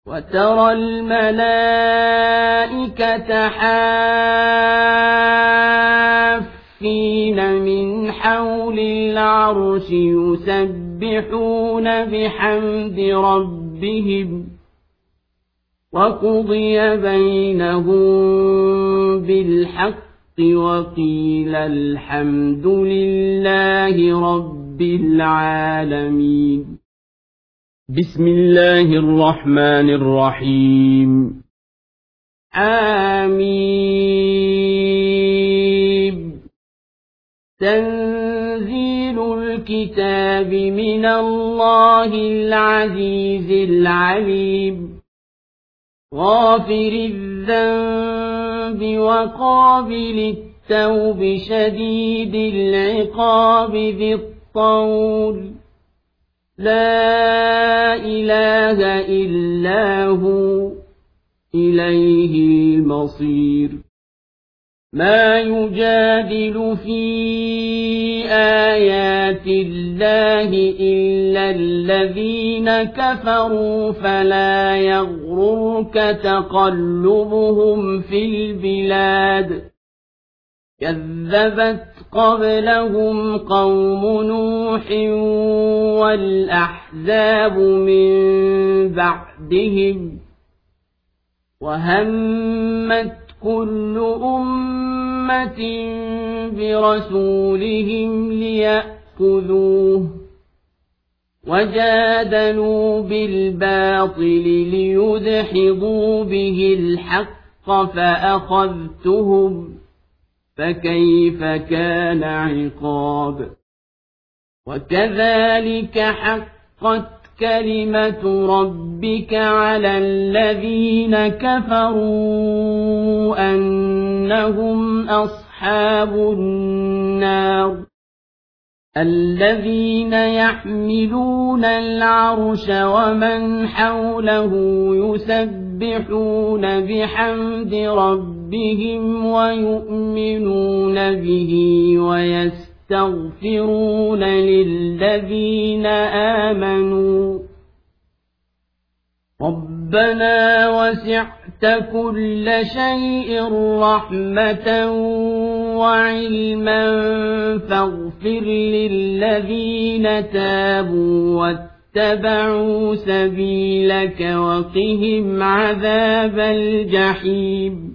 وترى الملائكة حافين من حول العرش يسبحون بحمد ربهم وقضي بينهم بالحق وقيل الحمد لله رب العالمين. بسم الله الرحمن الرحيم. آمين. تنزيل الكتاب من الله العزيز العليم غافر الذنب وقابل التوب شديد العقاب ذي الطول لا إله إلا هو إليه المصير. ما يجادل في آيات الله إلا الذين كفروا فلا يغررك تقلبهم في البلاد. كذبت قبلهم قوم نوح والأحزاب من بعدهم وهمت كل أمة برسولهم ليأخذوه وجادلوا بالباطل ليدحضوا به الحق فأخذتهم فكيف كان عقاب. وكذلك حقت كلمة ربك على الذين كفروا أنهم أصحاب النار. الذين يحملون العرش ومن حوله يسبحون بحمد ربهم ويؤمنون به ويستغفرون للذين آمنوا ربنا وسعت كل شيء رحمة وعلما فاغفر للذين تابوا واتبعوا سبيلك وقهم عذاب الجحيم.